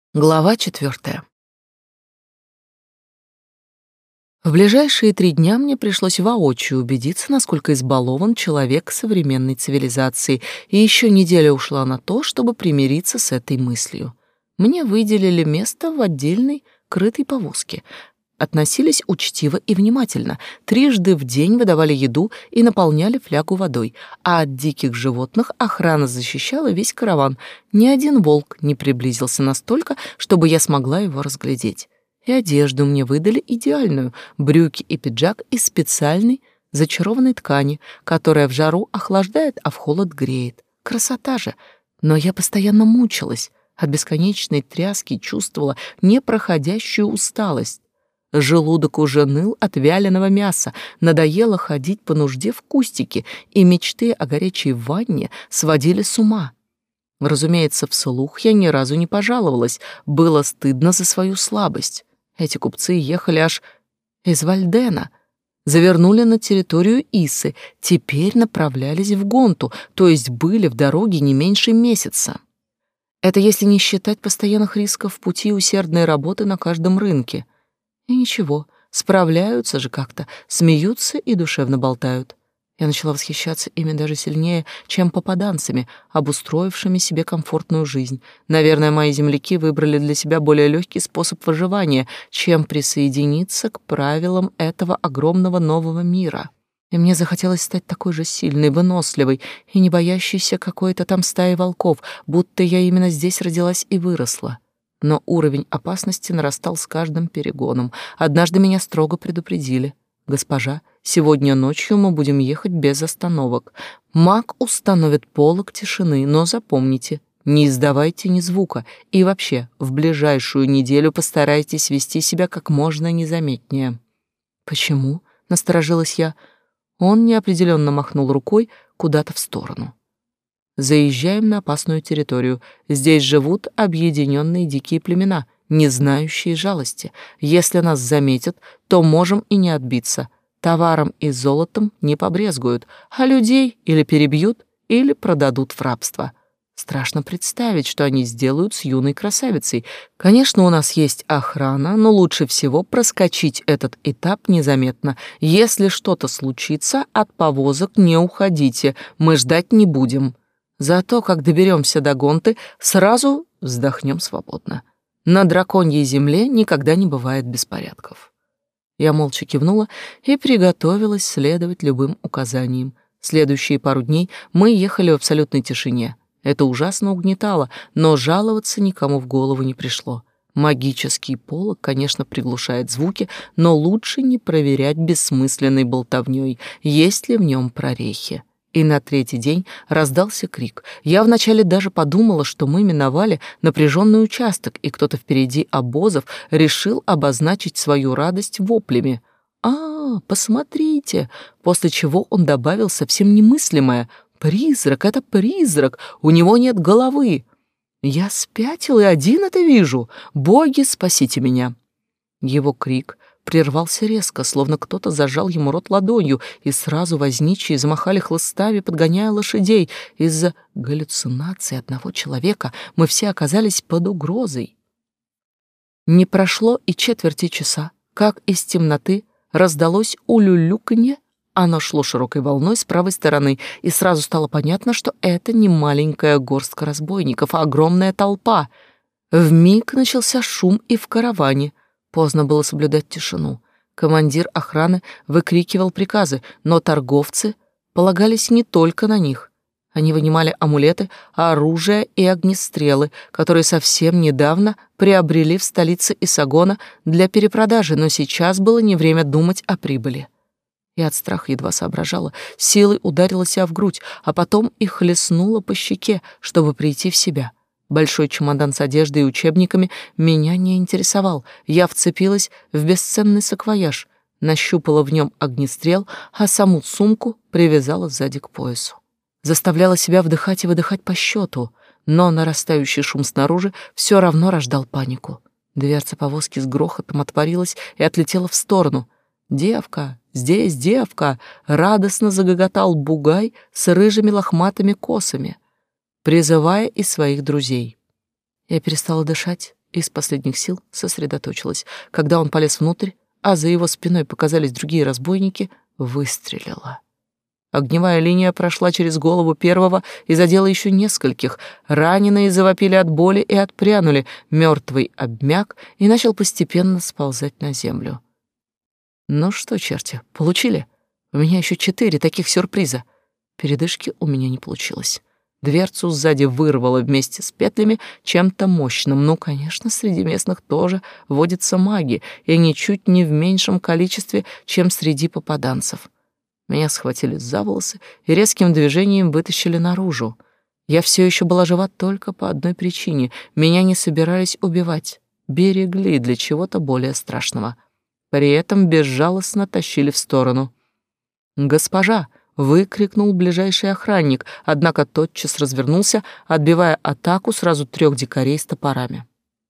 Глава 4. В ближайшие 3 дня мне пришлось воочию убедиться, насколько избалован человек современной цивилизации, и еще неделя ушла на то, чтобы примириться с этой мыслью. Мне выделили место в отдельной крытой повозке. Относились учтиво и внимательно, 3 в день выдавали еду и наполняли флягу водой, а от диких животных охрана защищала весь караван. Ни один волк не приблизился настолько, чтобы я смогла его разглядеть. И одежду мне выдали идеальную, брюки и пиджак из специальной зачарованной ткани, которая в жару охлаждает, а в холод греет. Красота же! Но я постоянно мучилась, от бесконечной тряски чувствовала непроходящую усталость. Желудок уже ныл от вяленого мяса, надоело ходить по нужде в кустике, и мечты о горячей ванне сводили с ума. Разумеется, вслух я ни разу не пожаловалась, было стыдно за свою слабость. Эти купцы ехали аж из Вальдена, завернули на территорию Исы, теперь направлялись в Гонту, то есть были в дороге не меньше месяца. Это если не считать постоянных рисков в пути и усердной работы на каждом рынке. И ничего, справляются же как-то, смеются и душевно болтают. Я начала восхищаться ими даже сильнее, чем попаданцами, обустроившими себе комфортную жизнь. Наверное, мои земляки выбрали для себя более легкий способ выживания, чем присоединиться к правилам этого огромного нового мира. И мне захотелось стать такой же сильной, выносливой и не боящейся какой-то там стаи волков, будто я именно здесь родилась и выросла. Но уровень опасности нарастал с каждым перегоном. Однажды меня строго предупредили: «Госпожа, сегодня ночью мы будем ехать без остановок. Маг установит полог тишины, но запомните, не издавайте ни звука, и вообще в ближайшую неделю постарайтесь вести себя как можно незаметнее». «Почему?» — насторожилась я. Он неопределенно махнул рукой куда-то в сторону. «Заезжаем на опасную территорию. Здесь живут объединенные дикие племена, не знающие жалости. Если нас заметят, то можем и не отбиться. Товаром и золотом не побрезгуют, а людей или перебьют, или продадут в рабство. Страшно представить, что они сделают с юной красавицей. Конечно, у нас есть охрана, но лучше всего проскочить этот этап незаметно. Если что-то случится, от повозок не уходите, мы ждать не будем. Зато, как доберемся до Гонты, сразу вздохнем свободно. На драконьей земле никогда не бывает беспорядков». Я молча кивнула и приготовилась следовать любым указаниям. Следующие пару дней мы ехали в абсолютной тишине. Это ужасно угнетало, но жаловаться никому в голову не пришло. Магический полог, конечно, приглушает звуки, но лучше не проверять бессмысленной болтовнёй, есть ли в нем прорехи. И на 3-й день раздался крик. Я вначале даже подумала, что мы миновали напряженный участок, и кто-то впереди обозов решил обозначить свою радость воплями. Посмотрите!» После чего он добавил совсем немыслимое: «Призрак, это призрак, у него нет головы!» Я спятила и один это вижу. Боги, спасите меня!» Его крик прервался резко, словно кто-то зажал ему рот ладонью, и сразу возничие замахали хлыстами, подгоняя лошадей. Из-за галлюцинации одного человека мы все оказались под угрозой. Не прошло и четверти часа, как из темноты раздалось улюлюканье. Оно шло широкой волной с правой стороны, и сразу стало понятно, что это не маленькая горстка разбойников, а огромная толпа. Вмиг начался шум и в караване. Поздно было соблюдать тишину. Командир охраны выкрикивал приказы, но торговцы полагались не только на них. Они вынимали амулеты, оружие и огнестрелы, которые совсем недавно приобрели в столице Исагона для перепродажи, но сейчас было не время думать о прибыли. Я от страха едва соображала, силой ударила себя в грудь, а потом и хлестнула по щеке, чтобы прийти в себя. Большой чемодан с одеждой и учебниками меня не интересовал. Я вцепилась в бесценный саквояж, нащупала в нем огнестрел, а саму сумку привязала сзади к поясу. Заставляла себя вдыхать и выдыхать по счету, но нарастающий шум снаружи все равно рождал панику. Дверца повозки с грохотом отворилась и отлетела в сторону. «Девка! Здесь девка!» — радостно загоготал бугай с рыжими лохматыми косами, призывая и своих друзей. Я перестала дышать Из последних сил сосредоточилась. Когда он полез внутрь, а за его спиной показались другие разбойники, выстрелила. Огневая линия прошла через голову первого и задела еще нескольких. Раненые завопили от боли и отпрянули. Мертвый обмяк и начал постепенно сползать на землю. Ну что, черти, получили? У меня еще 4 таких сюрприза. Передышки у меня не получилось. Дверцу сзади вырвало вместе с петлями чем-то мощным. Ну, конечно, среди местных тоже водятся маги, и ничуть не в меньшем количестве, чем среди попаданцев. Меня схватили за волосы и резким движением вытащили наружу. Я все еще была жива только по одной причине. Меня не собирались убивать. Берегли для чего-то более страшного. При этом безжалостно тащили в сторону. «Госпожа!» — выкрикнул ближайший охранник, однако тотчас развернулся, отбивая атаку сразу 3 дикарей с топорами.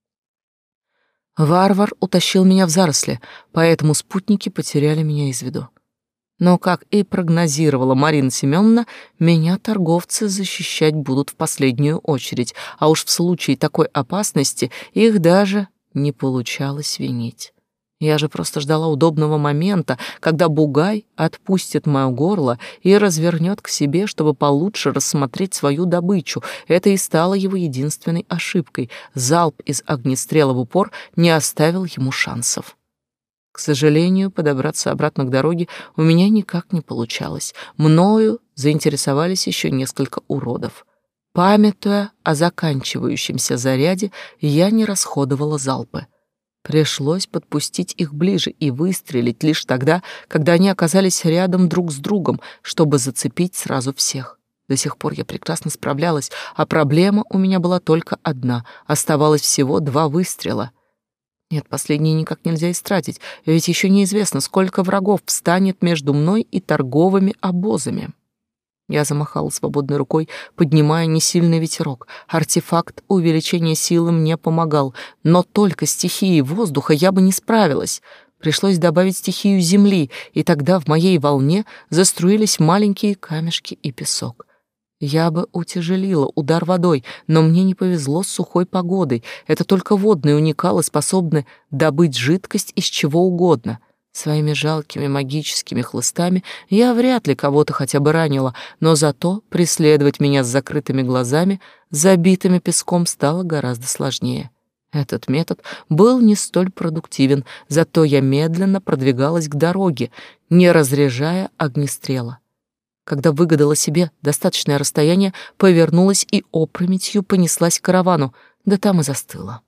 Варвар утащил меня в заросли, поэтому спутники потеряли меня из виду. Но, как и прогнозировала Марина Семеновна, меня торговцы защищать будут в последнюю очередь, а уж в случае такой опасности их даже не получалось винить. Я же просто ждала удобного момента, когда бугай отпустит моё горло и развернет к себе, чтобы получше рассмотреть свою добычу. Это и стало его единственной ошибкой. Залп из огнестрела в упор не оставил ему шансов. К сожалению, подобраться обратно к дороге у меня никак не получалось. Мною заинтересовались еще несколько уродов. Памятуя о заканчивающемся заряде, я не расходовала залпы. Пришлось подпустить их ближе и выстрелить лишь тогда, когда они оказались рядом друг с другом, чтобы зацепить сразу всех. До сих пор я прекрасно справлялась, а проблема у меня была только одна. Оставалось всего 2 выстрела. Нет, последние никак нельзя истратить, ведь еще неизвестно, сколько врагов встанет между мной и торговыми обозами. Я замахала свободной рукой, поднимая несильный ветерок. Артефакт увеличения силы мне помогал, но только стихией воздуха я бы не справилась. Пришлось добавить стихию земли, и тогда в моей волне заструились маленькие камешки и песок. Я бы утяжелила удар водой, но мне не повезло с сухой погодой. Это только водные уникалы способны добыть жидкость из чего угодно. Своими жалкими магическими хлыстами я вряд ли кого-то хотя бы ранила, но зато преследовать меня с закрытыми глазами, забитыми песком, стало гораздо сложнее. Этот метод был не столь продуктивен, зато я медленно продвигалась к дороге, не разряжая огнестрела. Когда выгадала себе достаточное расстояние, повернулась и опрометью понеслась к каравану, да там и застыла.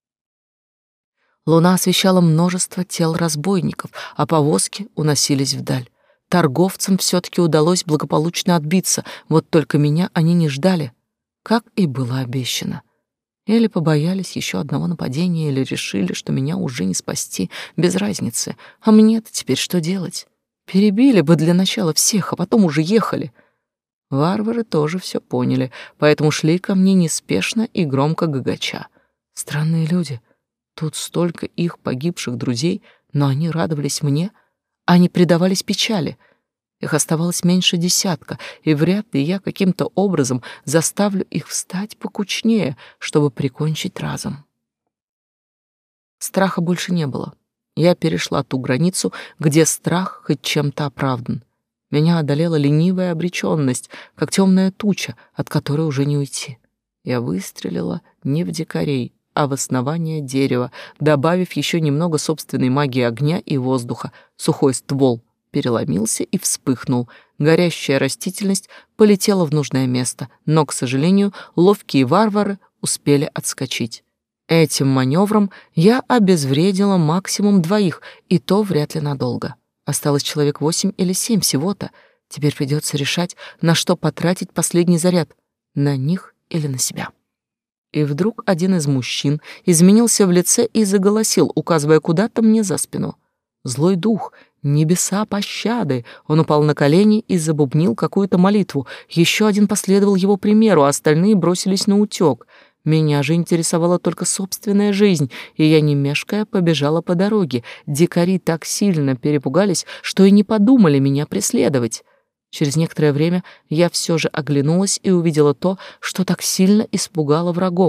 Луна освещала множество тел разбойников, а повозки уносились вдаль. Торговцам все-таки удалось благополучно отбиться, вот только меня они не ждали, как и было обещано. Или побоялись еще одного нападения, или решили, что меня уже не спасти, без разницы. А мне-то теперь что делать? Перебили бы для начала всех, а потом уже ехали. Варвары тоже все поняли, поэтому шли ко мне неспешно и громко гагача. Странные люди. Тут столько их погибших друзей, но они радовались мне, а не предавались печали. Их оставалось меньше 10, и вряд ли я каким-то образом заставлю их встать покучнее, чтобы прикончить разом. Страха больше не было. Я перешла ту границу, где страх хоть чем-то оправдан. Меня одолела ленивая обречённость, как темная туча, от которой уже не уйти. Я выстрелила не в дикарей, а в основание дерева, добавив еще немного собственной магии огня и воздуха. Сухой ствол переломился и вспыхнул. Горящая растительность полетела в нужное место, но, к сожалению, ловкие варвары успели отскочить. Этим маневром я обезвредила максимум 2, и то вряд ли надолго. Осталось человек 8 или 7 всего-то. Теперь придется решать, на что потратить последний заряд — на них или на себя. И вдруг один из мужчин изменился в лице и заголосил, указывая куда-то мне за спину. Злой дух, небеса пощады. Он упал на колени и забубнил какую-то молитву. Еще один последовал его примеру, а остальные бросились на утек. Меня же интересовала только собственная жизнь, и я, не мешкая, побежала по дороге. Дикари так сильно перепугались, что и не подумали меня преследовать. Через некоторое время я все же оглянулась и увидела то, что так сильно испугало врагов.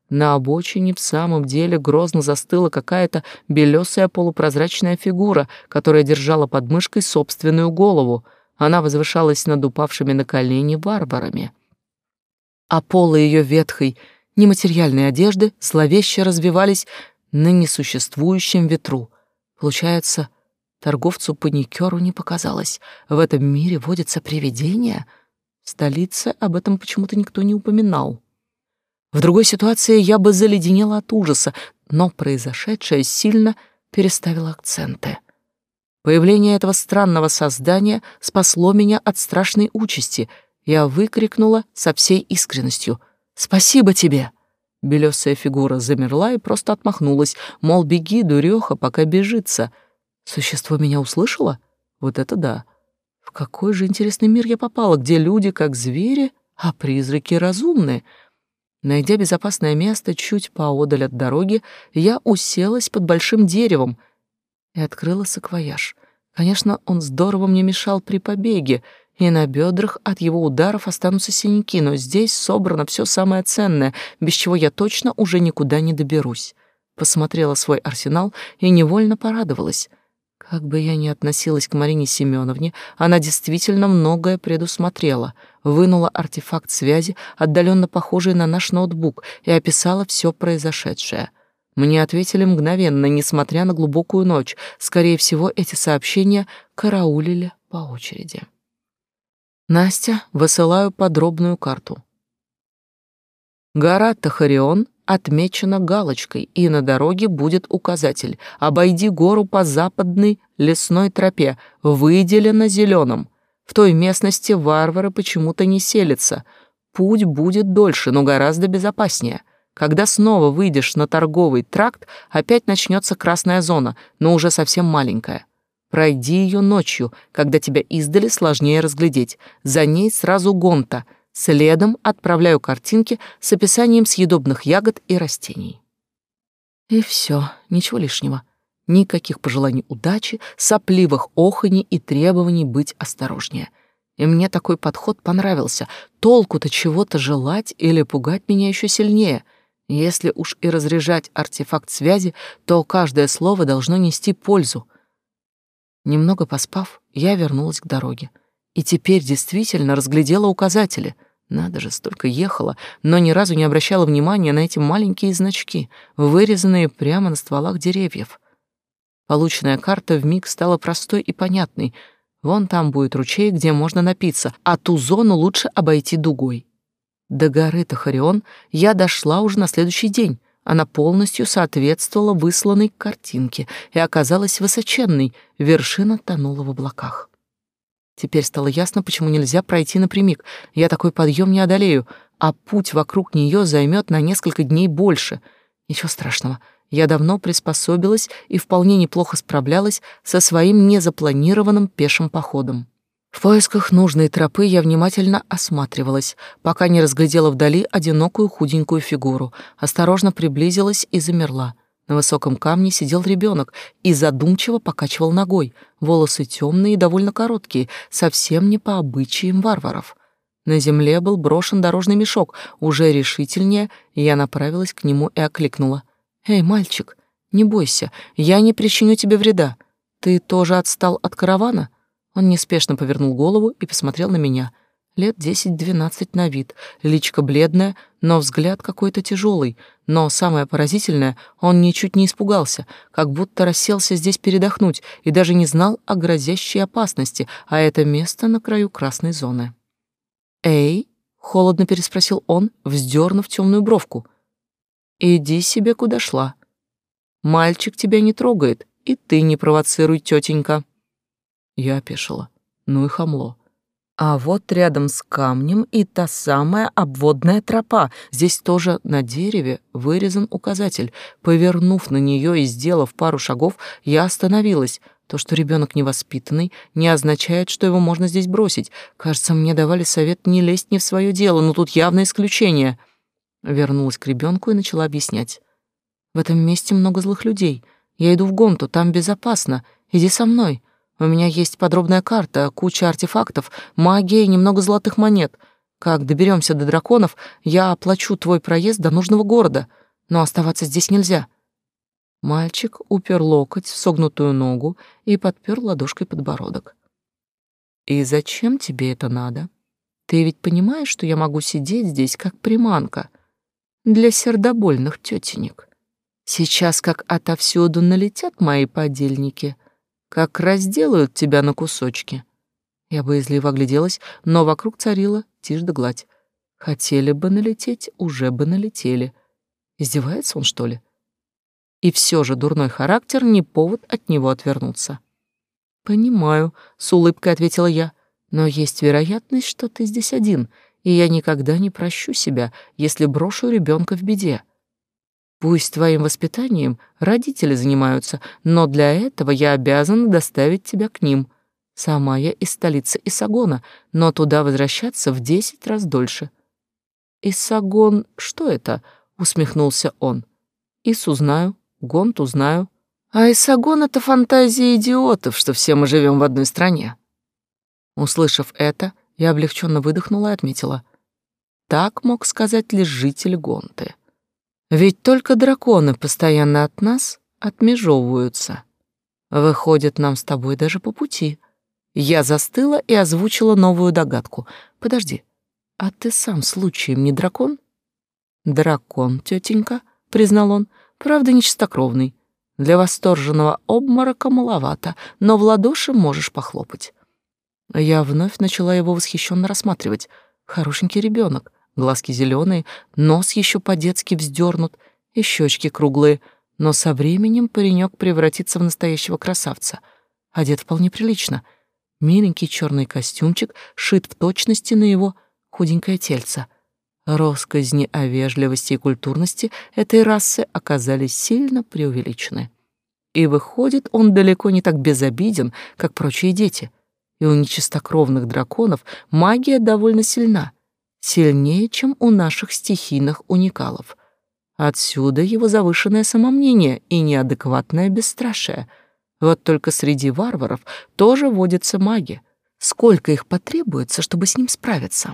На обочине в самом деле грозно застыла какая-то белесая полупрозрачная фигура, которая держала под мышкой собственную голову. Она возвышалась над упавшими на колени варварами. А полы ее ветхой, нематериальной одежды зловеще развивались на несуществующем ветру. Получается, торговцу-паникеру не показалось. В этом мире водятся привидения? В столице об этом почему-то никто не упоминал. В другой ситуации я бы заледенела от ужаса, но произошедшее сильно переставило акценты. Появление этого странного создания спасло меня от страшной участи. Я выкрикнула со всей искренностью: «Спасибо тебе!» Белесая фигура замерла и просто отмахнулась, мол, беги, дуреха, пока бежится. Существо меня услышало? Вот это да! В какой же интересный мир я попала, где люди как звери, а призраки разумные. Найдя безопасное место чуть поодаль от дороги, я уселась под большим деревом и открыла саквояж. Конечно, он здорово мне мешал при побеге, и на бедрах от его ударов останутся синяки, но здесь собрано все самое ценное, без чего я точно уже никуда не доберусь. Посмотрела свой арсенал и невольно порадовалась. Как бы я ни относилась к Марине Семеновне, она действительно многое предусмотрела. Вынула артефакт связи, отдаленно похожий на наш ноутбук, и описала все произошедшее. Мне ответили мгновенно, несмотря на глубокую ночь. Скорее всего, эти сообщения караулили по очереди. Настя, высылаю подробную карту. Гора Тахарион отмечена галочкой, и на дороге будет указатель: обойди гору по западной лесной тропе, выделено зеленым. В той местности варвары почему-то не селятся. Путь будет дольше, но гораздо безопаснее. Когда снова выйдешь на торговый тракт, опять начнется красная зона, но уже совсем маленькая. Пройди ее ночью, когда тебя издали сложнее разглядеть. За ней сразу гонта. Следом отправляю картинки с описанием съедобных ягод и растений. И все, ничего лишнего. Никаких пожеланий удачи, сопливых оханий и требований быть осторожнее. И мне такой подход понравился. Толку-то чего-то желать или пугать меня еще сильнее. Если уж и разряжать артефакт связи, то каждое слово должно нести пользу. Немного поспав, я вернулась к дороге. И теперь действительно разглядела указатели. Надо же, столько ехала, но ни разу не обращала внимания на эти маленькие значки, вырезанные прямо на стволах деревьев. Полученная карта вмиг стала простой и понятной. Вон там будет ручей, где можно напиться, а ту зону лучше обойти дугой. До горы Тахарион я дошла уже на следующий день. Она полностью соответствовала высланной картинке и оказалась высоченной, вершина тонула в облаках. Теперь стало ясно, почему нельзя пройти напрямик. Я такой подъем не одолею, а путь вокруг нее займет на несколько дней больше. Ничего страшного. Я давно приспособилась и вполне неплохо справлялась со своим незапланированным пешим походом. В поисках нужной тропы я внимательно осматривалась, пока не разглядела вдали одинокую худенькую фигуру. Осторожно приблизилась и замерла. На высоком камне сидел ребенок и задумчиво покачивал ногой. Волосы темные и довольно короткие, совсем не по обычаям варваров. На земле был брошен дорожный мешок. Уже решительнее я направилась к нему и окликнула: «Эй, мальчик, не бойся, я не причиню тебе вреда. Ты тоже отстал от каравана?» Он неспешно повернул голову и посмотрел на меня. Лет 10-12 на вид, личико бледное, но взгляд какой-то тяжелый. Но самое поразительное, он ничуть не испугался, как будто расселся здесь передохнуть и даже не знал о грозящей опасности, а это место на краю красной зоны. «Эй?» — холодно переспросил он, вздернув темную бровку. «Иди себе куда шла. Мальчик тебя не трогает, и ты не провоцируй, тетенька». Я опешила. Ну и хамло. А вот рядом с камнем и та самая обводная тропа. Здесь тоже на дереве вырезан указатель. Повернув на нее и сделав пару шагов, я остановилась. То, что ребенок невоспитанный, не означает, что его можно здесь бросить. Кажется, мне давали совет не лезть не в свое дело, но тут явное исключение. Вернулась к ребенку и начала объяснять. В этом месте много злых людей. Я иду в Гонту, там безопасно. Иди со мной. У меня есть подробная карта, куча артефактов, магия и немного золотых монет. Как доберемся до драконов, я оплачу твой проезд до нужного города. Но оставаться здесь нельзя. Мальчик упер локоть в согнутую ногу и подпер ладошкой подбородок. И зачем тебе это надо? Ты ведь понимаешь, что я могу сидеть здесь как приманка для сердобольных тетенек. Сейчас как отовсюду налетят мои подельники, как разделают тебя на кусочки. Я боязливо огляделась, но вокруг царила тишь да гладь. Хотели бы налететь, уже бы налетели. Издевается он, что ли? И все же дурной характер не повод от него отвернуться. «Понимаю», — с улыбкой ответила я, «но есть вероятность, что ты здесь один, и я никогда не прощу себя, если брошу ребенка в беде. Пусть твоим воспитанием родители занимаются, но для этого я обязана доставить тебя к ним. Сама я из столицы Иссагона, но туда возвращаться в 10 раз дольше». «Иссагон, что это?» — усмехнулся он. «Ис узнаю, Гонт узнаю. А Иссагон — это фантазия идиотов, что все мы живем в одной стране». Услышав это, я облегченно выдохнула и отметила. Так мог сказать лишь житель Гонты. Ведь только драконы постоянно от нас отмежевываются. Выходит, нам с тобой даже по пути. Я застыла и озвучила новую догадку. Подожди, а ты сам случаем не дракон? Дракон, тетенька, признал он, правда, не чистокровный. Для восторженного обморока маловато, но в ладоши можешь похлопать. Я вновь начала его восхищенно рассматривать. Хорошенький ребенок, глазки зеленые, нос еще по-детски вздернут и щечки круглые, но со временем паренек превратится в настоящего красавца. Одет вполне прилично. Миленький черный костюмчик шит в точности на его худенькое тельце. Россказни о вежливости и культурности этой расы оказались сильно преувеличены. И выходит, он далеко не так безобиден, как прочие дети. И у нечистокровных драконов магия довольно сильна, сильнее, чем у наших стихийных уникалов. Отсюда его завышенное самомнение и неадекватное бесстрашие. Вот только среди варваров тоже водятся маги. Сколько их потребуется, чтобы с ним справиться?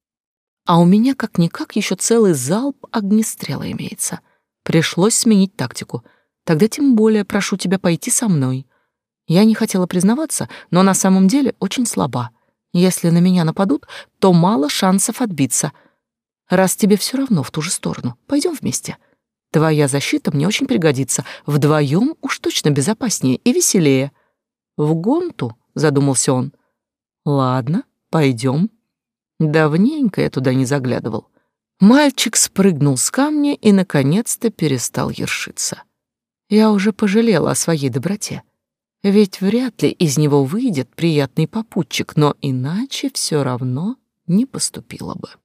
А у меня как-никак еще целый залп огнестрела имеется. Пришлось сменить тактику. Тогда тем более прошу тебя пойти со мной. Я не хотела признаваться, но на самом деле очень слаба. Если на меня нападут, то мало шансов отбиться. Раз тебе все равно в ту же сторону, пойдем вместе. Твоя защита мне очень пригодится. Вдвоем уж точно безопаснее и веселее. В Гонту, задумался он. Ладно, пойдем. Давненько я туда не заглядывал. Мальчик спрыгнул с камня и, наконец-то, перестал ершиться. Я уже пожалела о своей доброте. Ведь вряд ли из него выйдет приятный попутчик, но иначе все равно не поступила бы.